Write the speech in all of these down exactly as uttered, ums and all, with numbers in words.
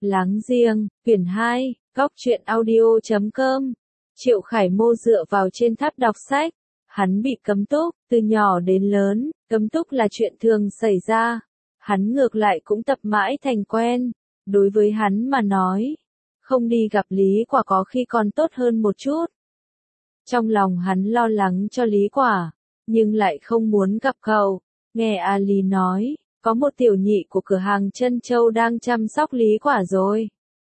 Láng giềng, quyển hai, góc truyện audio chấm com. Triệu Khải Mô dựa vào trên tháp đọc sách. Hắn bị cấm túc, từ nhỏ đến lớn, cấm túc là chuyện thường xảy ra. Hắn ngược lại cũng tập mãi thành quen. Đối với hắn mà nói, không đi gặp Lý Quả có khi còn tốt hơn một chút. Trong lòng hắn lo lắng cho Lý Quả, nhưng lại không muốn gặp cậu. Nghe A Lý nói, có một tiểu nhị của cửa hàng Trân Châu đang chăm sóc Lý Quả rồi.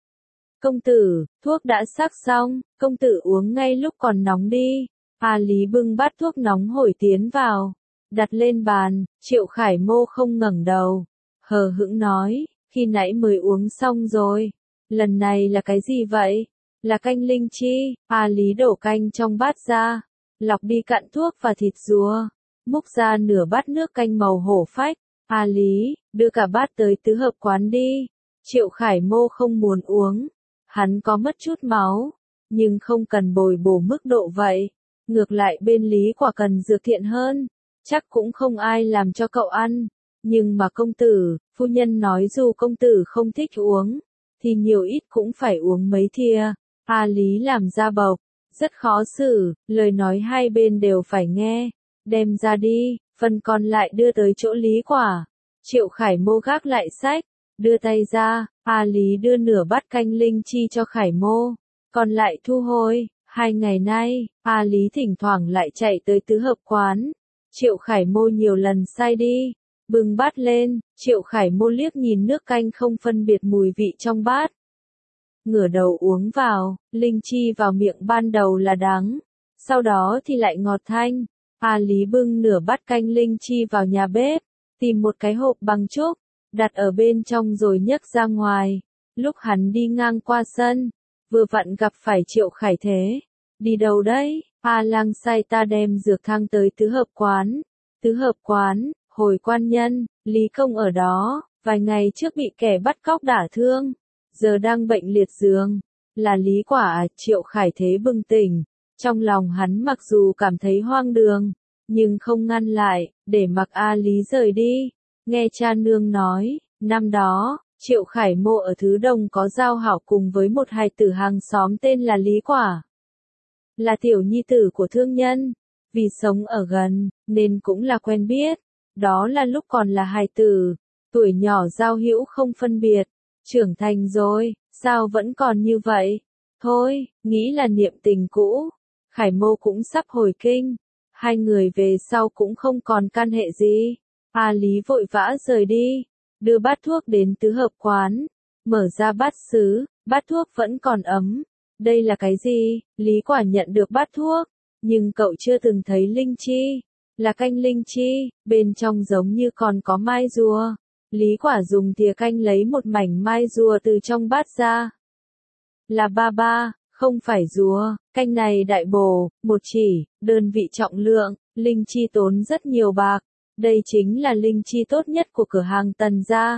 Công tử, thuốc đã sắc xong, công tử uống ngay lúc còn nóng đi. A Lý bưng bát thuốc nóng hổi tiến vào, đặt lên bàn. Triệu Khải Mô không ngẩng đầu, hờ hững nói, khi nãy mới uống xong rồi. Lần này là cái gì vậy? Là canh linh chi. A Lý đổ canh trong bát ra, lọc đi cặn thuốc và thịt rùa, múc ra nửa bát nước canh màu hổ phách. A Lý, đưa cả bát tới tứ hợp quán đi. Triệu Khải Mô không muốn uống. Hắn có mất chút máu, nhưng không cần bồi bổ mức độ vậy. Ngược lại bên Lý Quả cần dược thiện hơn. Chắc cũng không ai làm cho cậu ăn. Nhưng mà công tử, phu nhân nói dù công tử không thích uống, thì nhiều ít cũng phải uống mấy thìa. A Lý làm ra bộc, rất khó xử, lời nói hai bên đều phải nghe. Đem ra đi, phần còn lại đưa tới chỗ Lý Quả. Triệu Khải Mô gác lại sách, đưa tay ra. A Lý đưa nửa bát canh linh chi cho Khải Mô, còn lại thu hồi. Hai ngày nay, A Lý thỉnh thoảng lại chạy tới tứ hợp quán. Triệu Khải Mô nhiều lần sai đi, bưng bát lên. Triệu Khải Mô liếc nhìn nước canh không phân biệt mùi vị trong bát, ngửa đầu uống vào. Linh chi vào miệng ban đầu là đắng, sau đó thì lại ngọt thanh. A Lý bưng nửa bát canh linh chi vào nhà bếp, tìm một cái hộp bằng trúc, đặt ở bên trong rồi nhấc ra ngoài. Lúc hắn đi ngang qua sân, vừa vặn gặp phải Triệu Khải Thế. Đi đâu đấy? A Lang sai ta đem dược thang tới tứ hợp quán. Tứ hợp quán, hồi quan nhân, Lý Công ở đó, vài ngày trước bị kẻ bắt cóc đả thương, giờ đang bệnh liệt giường. Là Lý Quả à? Triệu Khải Thế bừng tỉnh. Trong lòng hắn mặc dù cảm thấy hoang đường, nhưng không ngăn lại, để mặc A Lý rời đi. Nghe cha nương nói, năm đó, Triệu Khải Mô ở Thứ Đồng có giao hảo cùng với một hài tử hàng xóm tên là Lý Quả. Là tiểu nhi tử của thương nhân, vì sống ở gần, nên cũng là quen biết. Đó là lúc còn là hài tử, tuổi nhỏ giao hữu không phân biệt. Trưởng thành rồi, sao vẫn còn như vậy? Thôi, nghĩ là niệm tình cũ. Khải Mô cũng sắp hồi kinh, hai người về sau cũng không còn can hệ gì. A Lý vội vã rời đi, đưa bát thuốc đến tứ hợp quán, mở ra bát sứ, bát thuốc vẫn còn ấm. Đây là cái gì? Lý Quả nhận được bát thuốc, nhưng cậu chưa từng thấy linh chi. Là canh linh chi, bên trong giống như còn có mai rùa. Lý Quả dùng thìa canh lấy một mảnh mai rùa từ trong bát ra. Là ba ba, không phải rùa, canh này đại bổ, một chỉ, đơn vị trọng lượng, linh chi tốn rất nhiều bạc. Đây chính là linh chi tốt nhất của cửa hàng Tần gia.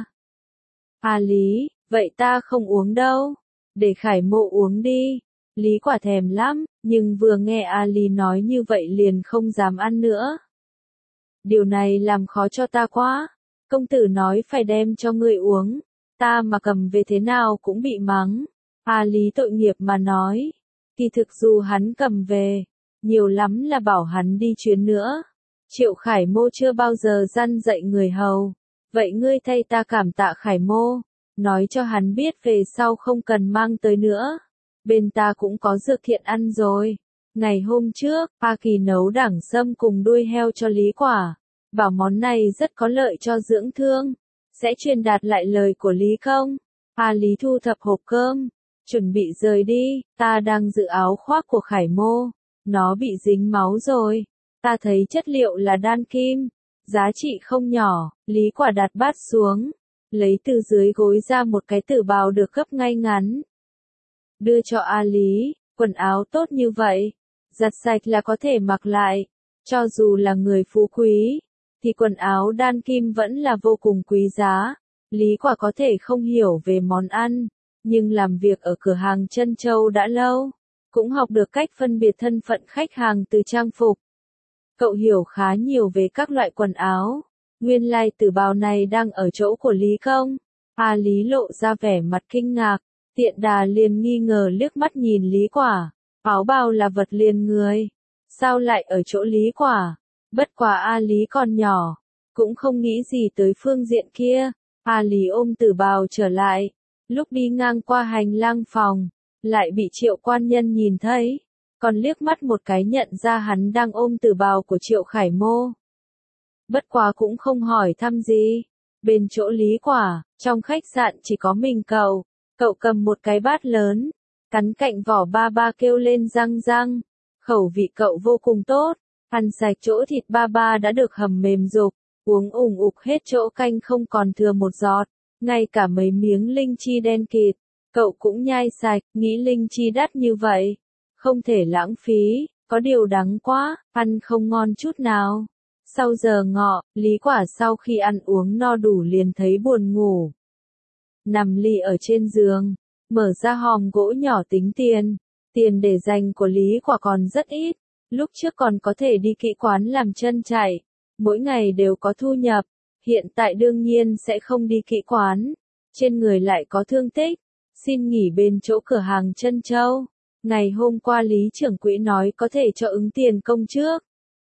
A Lý, vậy ta không uống đâu, để Khải Mô uống đi. Lý Quả thèm lắm, nhưng vừa nghe A Lý nói như vậy liền không dám ăn nữa. Điều này làm khó cho ta quá. Công tử nói phải đem cho ngươi uống, ta mà cầm về thế nào cũng bị mắng. A Lý tội nghiệp mà nói, kỳ thực dù hắn cầm về, nhiều lắm là bảo hắn đi chuyến nữa. Triệu Khải Mô chưa bao giờ răn dạy người hầu. Vậy ngươi thay ta cảm tạ Khải Mô, nói cho hắn biết về sau không cần mang tới nữa. Bên ta cũng có dược thiện ăn rồi. Ngày hôm trước, A Kỳ nấu đẳng sâm cùng đuôi heo cho Lý Quả, bảo món này rất có lợi cho dưỡng thương, sẽ truyền đạt lại lời của Lý Công. A Lý thu thập hộp cơm, chuẩn bị rời đi. Ta đang giữ áo khoác của Khải Mô, nó bị dính máu rồi. Ta thấy chất liệu là đan kim, giá trị không nhỏ. Lý Quả đặt bát xuống, lấy từ dưới gối ra một cái tử bào được gấp ngay ngắn, đưa cho A Lý. Quần áo tốt như vậy, giặt sạch là có thể mặc lại. Cho dù là người phú quý, thì quần áo đan kim vẫn là vô cùng quý giá. Lý Quả có thể không hiểu về món ăn, nhưng làm việc ở cửa hàng Trân Châu đã lâu, cũng học được cách phân biệt thân phận khách hàng từ trang phục. Cậu hiểu khá nhiều về các loại quần áo. Nguyên lai tử bào này đang ở chỗ của Lý Công. A Lý lộ ra vẻ mặt kinh ngạc, Tiện Đà liền nghi ngờ liếc mắt nhìn Lý Quả, áo bào là vật liền người, sao lại ở chỗ Lý Quả? Bất quá A Lý còn nhỏ, cũng không nghĩ gì tới phương diện kia. A Lý ôm tử bào trở lại, lúc đi ngang qua hành lang phòng, lại bị Triệu quan nhân nhìn thấy, còn liếc mắt một cái nhận ra hắn đang ôm tử bào của Triệu Khải Mô. Bất quá cũng không hỏi thăm gì. Bên chỗ Lý Quả, trong khách sạn chỉ có mình cậu, cậu cầm một cái bát lớn, cắn cạnh vỏ ba ba kêu lên răng răng. Khẩu vị cậu vô cùng tốt, ăn sạch chỗ thịt ba ba đã được hầm mềm rục, uống ủng ục hết chỗ canh không còn thừa một giọt, ngay cả mấy miếng linh chi đen kịt, cậu cũng nhai sạch, nghĩ linh chi đắt như vậy, không thể lãng phí, có điều đắng quá, ăn không ngon chút nào. Sau giờ ngọ, Lý Quả sau khi ăn uống no đủ liền thấy buồn ngủ. Nằm lì ở trên giường, mở ra hòm gỗ nhỏ tính tiền. Tiền để dành của Lý Quả còn rất ít, lúc trước còn có thể đi kỹ quán làm chân chạy, mỗi ngày đều có thu nhập, hiện tại đương nhiên sẽ không đi kỹ quán, trên người lại có thương tích, xin nghỉ bên chỗ cửa hàng Trân Châu. Ngày hôm qua Lý trưởng quỹ nói có thể cho ứng tiền công trước.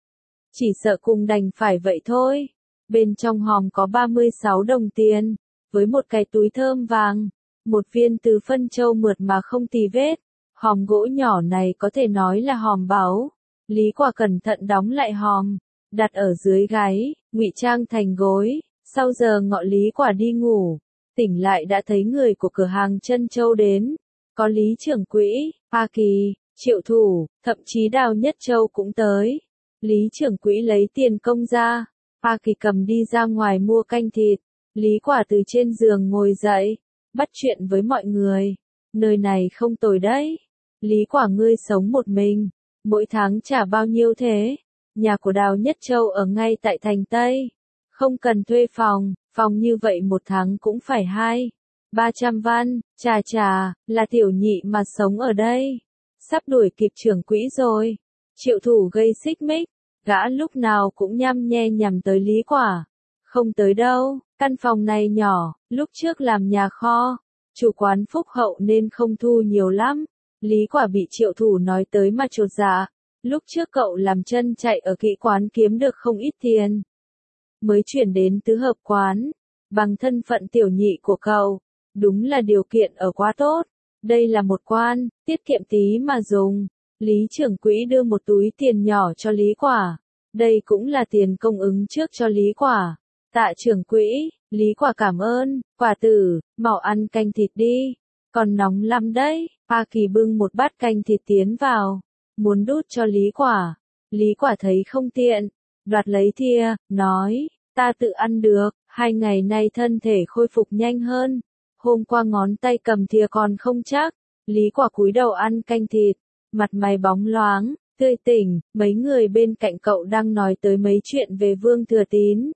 Chỉ sợ cùng đành phải vậy thôi. Bên trong hòm có ba mươi sáu đồng tiền, với một cái túi thơm vàng, một viên từ phân châu mượt mà không tì vết. Hòm gỗ nhỏ này có thể nói là hòm báu. Lý Quả cẩn thận đóng lại hòm, đặt ở dưới gáy, ngụy trang thành gối. Sau giờ ngọ Lý Quả đi ngủ, tỉnh lại đã thấy người của cửa hàng Trân Châu đến. Có Lý trưởng quỹ, A Kỳ, Triệu Thủ, thậm chí Đào Nhất Châu cũng tới. Lý trưởng quỹ lấy tiền công ra, A Kỳ cầm đi ra ngoài mua canh thịt. Lý Quả từ trên giường ngồi dậy, bắt chuyện với mọi người. Nơi này không tồi đấy. Lý Quả ngươi sống một mình, mỗi tháng trả bao nhiêu thế? Nhà của Đào Nhất Châu ở ngay tại thành Tây, không cần thuê phòng, phòng như vậy một tháng cũng phải hai, ba trăm văn, chà chà, là tiểu nhị mà sống ở đây. Sắp đuổi kịp trưởng quỹ rồi. Triệu Thủ gây xích mích, gã lúc nào cũng nhăm nhe nhằm tới Lý Quả. Không tới đâu, căn phòng này nhỏ, lúc trước làm nhà kho, chủ quán phúc hậu nên không thu nhiều lắm. Lý Quả bị Triệu Thủ nói tới mà chột dạ, lúc trước cậu làm chân chạy ở kỹ quán kiếm được không ít tiền, mới chuyển đến tứ hợp quán, bằng thân phận tiểu nhị của cậu, đúng là điều kiện ở quá tốt. Đây là một quan, tiết kiệm tí mà dùng. Lý trưởng quỹ đưa một túi tiền nhỏ cho Lý Quả, đây cũng là tiền công ứng trước cho Lý Quả. Tạ trưởng quỹ, Lý Quả cảm ơn. Quả tử, mau ăn canh thịt đi, còn nóng lắm đấy. A Kỳ bưng một bát canh thịt tiến vào, muốn đút cho Lý Quả. Lý Quả thấy không tiện, đoạt lấy thìa, nói, ta tự ăn được, hai ngày nay thân thể khôi phục nhanh hơn. Hôm qua ngón tay cầm thìa còn không chắc. Lý Quả cúi đầu ăn canh thịt, mặt mày bóng loáng, tươi tỉnh. Mấy người bên cạnh cậu đang nói tới mấy chuyện về Vương Thừa Tín,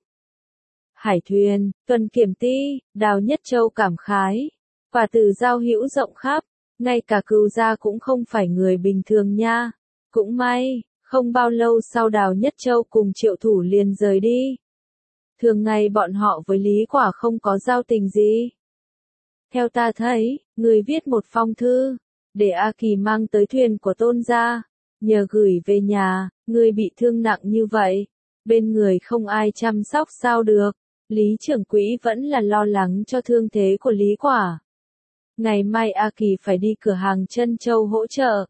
Hải Thuyền, Tuần Kiểm Ti. Đào Nhất Châu cảm khái, quả tử giao hữu rộng khắp, ngay cả Cửu gia cũng không phải người bình thường nha. Cũng may, không bao lâu sau Đào Nhất Châu cùng Triệu Thủ liền rời đi. Thường ngày bọn họ với Lý Quả không có giao tình gì. Theo ta thấy, người viết một phong thư, để A Kỳ mang tới thuyền của Tôn gia, nhờ gửi về nhà. Người bị thương nặng như vậy, bên người không ai chăm sóc sao được. Lý trưởng quỹ vẫn là lo lắng cho thương thế của Lý Quả. Ngày mai A Kỳ phải đi cửa hàng Trân Châu hỗ trợ.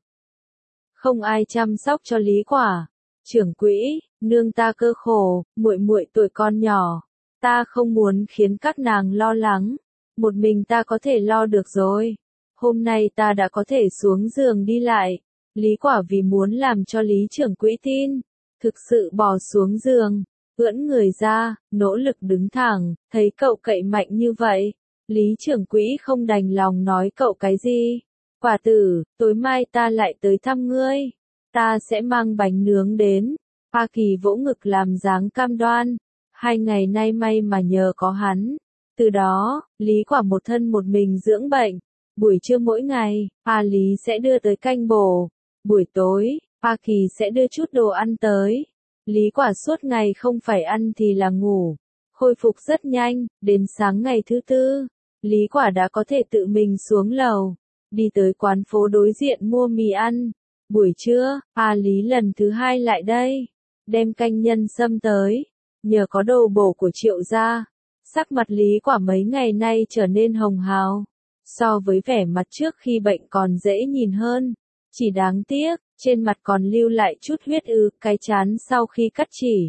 Không ai chăm sóc cho Lý Quả. Trưởng quỹ, nương ta cơ khổ, muội muội tuổi con nhỏ, ta không muốn khiến các nàng lo lắng, một mình ta có thể lo được rồi. Hôm nay ta đã có thể xuống giường đi lại. Lý Quả vì muốn làm cho Lý trưởng quỹ tin, thực sự bò xuống giường, ưỡn người ra, nỗ lực đứng thẳng. Thấy cậu cậy mạnh như vậy, Lý trưởng quỹ không đành lòng nói cậu cái gì. Quả tử, tối mai ta lại tới thăm ngươi, ta sẽ mang bánh nướng đến. A Kỳ vỗ ngực làm dáng cam đoan, hai ngày nay may mà nhờ có hắn. Từ đó, Lý Quả một thân một mình dưỡng bệnh. Buổi trưa mỗi ngày, A Lý sẽ đưa tới canh bổ. Buổi tối, A Kỳ sẽ đưa chút đồ ăn tới. Lý Quả suốt ngày không phải ăn thì là ngủ. Khôi phục rất nhanh, đến sáng ngày thứ tư, Lý Quả đã có thể tự mình xuống lầu, đi tới quán phố đối diện mua mì ăn. Buổi trưa, A Lý lần thứ hai lại đây, đem canh nhân sâm tới, nhờ có đồ bổ của Triệu gia, sắc mặt Lý Quả mấy ngày nay trở nên hồng hào, so với vẻ mặt trước khi bệnh còn dễ nhìn hơn, chỉ đáng tiếc, trên mặt còn lưu lại chút huyết ứ, cái chán sau khi cắt chỉ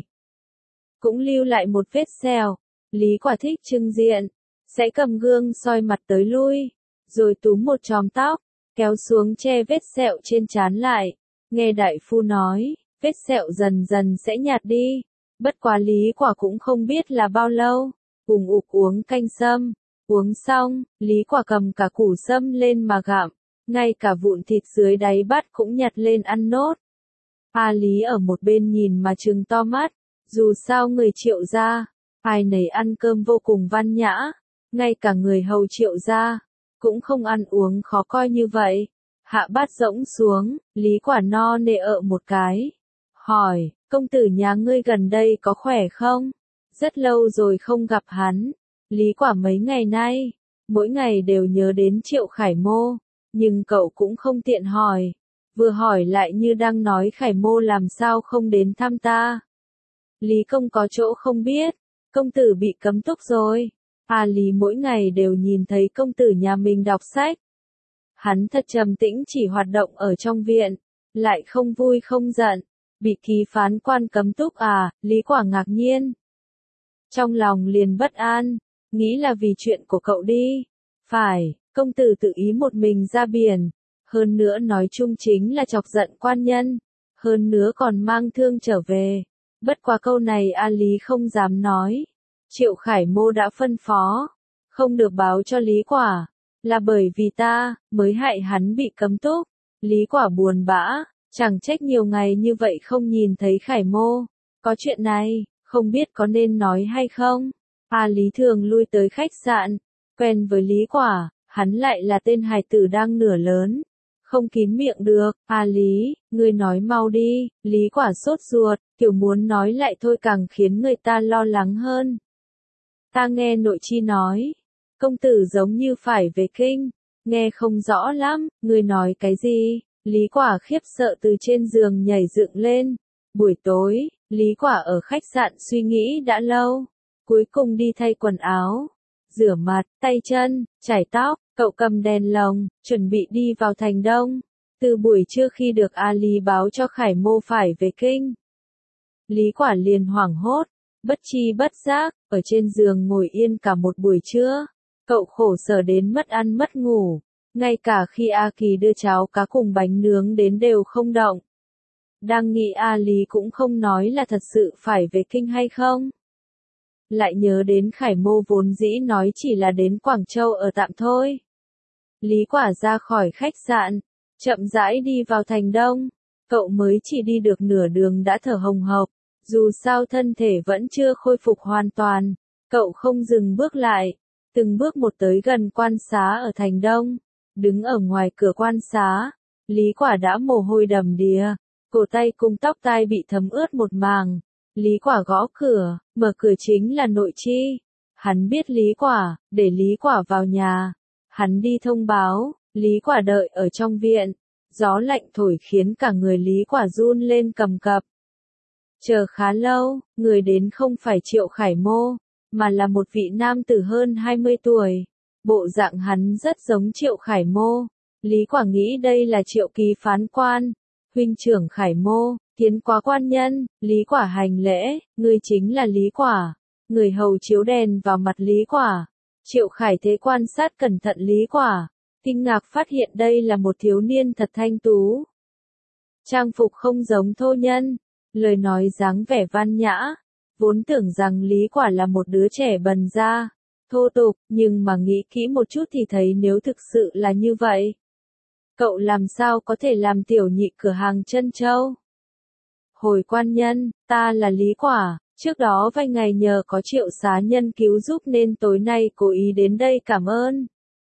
cũng lưu lại một vết sẹo. Lý Quả thích trưng diện, sẽ cầm gương soi mặt tới lui, rồi túm một chòm tóc, kéo xuống che vết sẹo trên trán lại. Nghe đại phu nói, vết sẹo dần dần sẽ nhạt đi. Bất quá Lý Quả cũng không biết là bao lâu, cùng ục uống canh sâm. Uống xong, Lý Quả cầm cả củ sâm lên mà gặm, ngay cả vụn thịt dưới đáy bát cũng nhặt lên ăn nốt. A Lý ở một bên nhìn mà trừng to mắt, dù sao người Triệu gia, ai nấy ăn cơm vô cùng văn nhã, ngay cả người hầu Triệu gia cũng không ăn uống khó coi như vậy. Hạ bát rỗng xuống, Lý Quả no nê ợ một cái, hỏi, công tử nhà ngươi gần đây có khỏe không? Rất lâu rồi không gặp hắn. Lý Quả mấy ngày nay, mỗi ngày đều nhớ đến Triệu Khải Mô, nhưng cậu cũng không tiện hỏi, vừa hỏi lại như đang nói Khải Mô làm sao không đến thăm ta. Lý công có chỗ không biết, công tử bị cấm túc rồi. A Lý mỗi ngày đều nhìn thấy công tử nhà mình đọc sách. Hắn thật trầm tĩnh chỉ hoạt động ở trong viện, lại không vui không giận, bị ký phán quan cấm túc à, Lý Quả ngạc nhiên. Trong lòng liền bất an, nghĩ là vì chuyện của cậu đi. Phải, công tử tự ý một mình ra biển, hơn nữa nói chung chính là chọc giận quan nhân, hơn nữa còn mang thương trở về. Bất quá câu này A Lý không dám nói. Triệu Khải Mô đã phân phó, không được báo cho Lý Quả, là bởi vì ta, mới hại hắn bị cấm túc. Lý Quả buồn bã, chẳng trách nhiều ngày như vậy không nhìn thấy Khải Mô. Có chuyện này, không biết có nên nói hay không? A Lý thường lui tới khách sạn, quen với Lý Quả, hắn lại là tên hài tử đang nửa lớn, không kín miệng được. A Lý, ngươi nói mau đi. Lý Quả sốt ruột, kiểu muốn nói lại thôi càng khiến người ta lo lắng hơn. Ta nghe nội chi nói, công tử giống như phải về kinh, nghe không rõ lắm, ngươi nói cái gì? Lý Quả khiếp sợ từ trên giường nhảy dựng lên. Buổi tối, Lý Quả ở khách sạn suy nghĩ đã lâu, cuối cùng đi thay quần áo, rửa mặt, tay chân, chải tóc, cậu cầm đèn lồng, chuẩn bị đi vào thành Đông. Từ buổi trưa khi được A Lý báo cho Khải Mô phải về kinh, Lý Quả liền hoảng hốt, bất tri bất giác, ở trên giường ngồi yên cả một buổi trưa. Cậu khổ sở đến mất ăn mất ngủ, ngay cả khi A Kỳ đưa cháo cá cùng bánh nướng đến đều không động. Đang nghĩ A Lý cũng không nói là thật sự phải về kinh hay không. Lại nhớ đến Khải Mô vốn dĩ nói chỉ là đến Quảng Châu ở tạm thôi. Lý Quả ra khỏi khách sạn, chậm rãi đi vào thành Đông. Cậu mới chỉ đi được nửa đường đã thở hồng hộc, dù sao thân thể vẫn chưa khôi phục hoàn toàn. Cậu không dừng bước lại, từng bước một tới gần quan xá ở thành Đông. Đứng ở ngoài cửa quan xá, Lý Quả đã mồ hôi đầm đìa, cổ tay cùng tóc tai bị thấm ướt một màng. Lý Quả gõ cửa, mở cửa chính là nội chi. Hắn biết Lý Quả, để Lý Quả vào nhà. Hắn đi thông báo, Lý Quả đợi ở trong viện. Gió lạnh thổi khiến cả người Lý Quả run lên cầm cập. Chờ khá lâu, người đến không phải Triệu Khải Mô, mà là một vị nam tử hơn hai mươi tuổi. Bộ dạng hắn rất giống Triệu Khải Mô. Lý Quả nghĩ đây là Triệu ký phán quan, huynh trưởng Khải Mô, kiến quá quan nhân. Lý Quả hành lễ, ngươi chính là Lý Quả. Người hầu chiếu đèn vào mặt Lý Quả. Triệu Khải Thế quan sát cẩn thận Lý Quả, kinh ngạc phát hiện đây là một thiếu niên thật thanh tú. Trang phục không giống thô nhân, lời nói dáng vẻ văn nhã. Vốn tưởng rằng Lý Quả là một đứa trẻ bần ra, thô tục, nhưng mà nghĩ kỹ một chút thì thấy nếu thực sự là như vậy, cậu làm sao có thể làm tiểu nhị cửa hàng trân châu? Hồi quan nhân, ta là Lý Quả, trước đó vài ngày nhờ có Triệu xá nhân cứu giúp nên tối nay cố ý đến đây cảm ơn.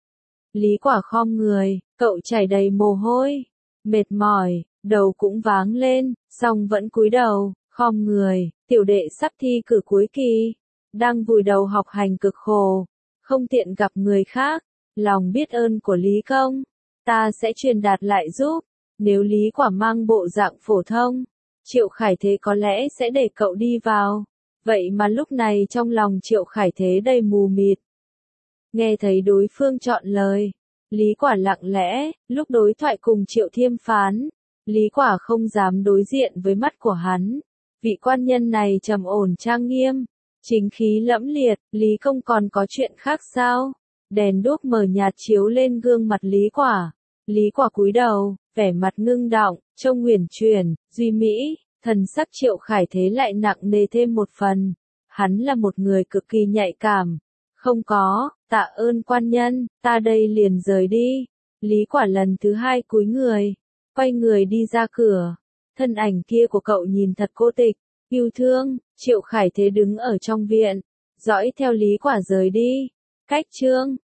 Lý Quả khom người, cậu chảy đầy mồ hôi, mệt mỏi, đầu cũng váng lên, song vẫn cúi đầu, khom người. Tiểu đệ sắp thi cử cuối kỳ, đang vùi đầu học hành cực khổ, không tiện gặp người khác. Lòng biết ơn của Lý Công, ta sẽ truyền đạt lại giúp. Nếu Lý Quả mang bộ dạng phổ thông, Triệu Khải Thế có lẽ sẽ để cậu đi vào. Vậy mà lúc này trong lòng Triệu Khải Thế đầy mù mịt. Nghe thấy đối phương chọn lời, Lý Quả lặng lẽ, lúc đối thoại cùng Triệu Thiêm Phán, Lý Quả không dám đối diện với mắt của hắn. Vị quan nhân này trầm ổn trang nghiêm, chính khí lẫm liệt, Lý Công còn có chuyện khác sao? Đèn đuốc mờ nhạt chiếu lên gương mặt Lý Quả. Lý Quả cúi đầu, vẻ mặt ngưng đọng, trông uyển chuyển, duy mỹ, thần sắc Triệu Khải Thế lại nặng nề thêm một phần. Hắn là một người cực kỳ nhạy cảm. Không có, tạ ơn quan nhân, ta đây liền rời đi. Lý Quả lần thứ hai cúi người, quay người đi ra cửa. Thân ảnh kia của cậu nhìn thật cô tịch, yêu thương. Triệu Khải Thế đứng ở trong viện, dõi theo Lý Quả rời đi. Cách chương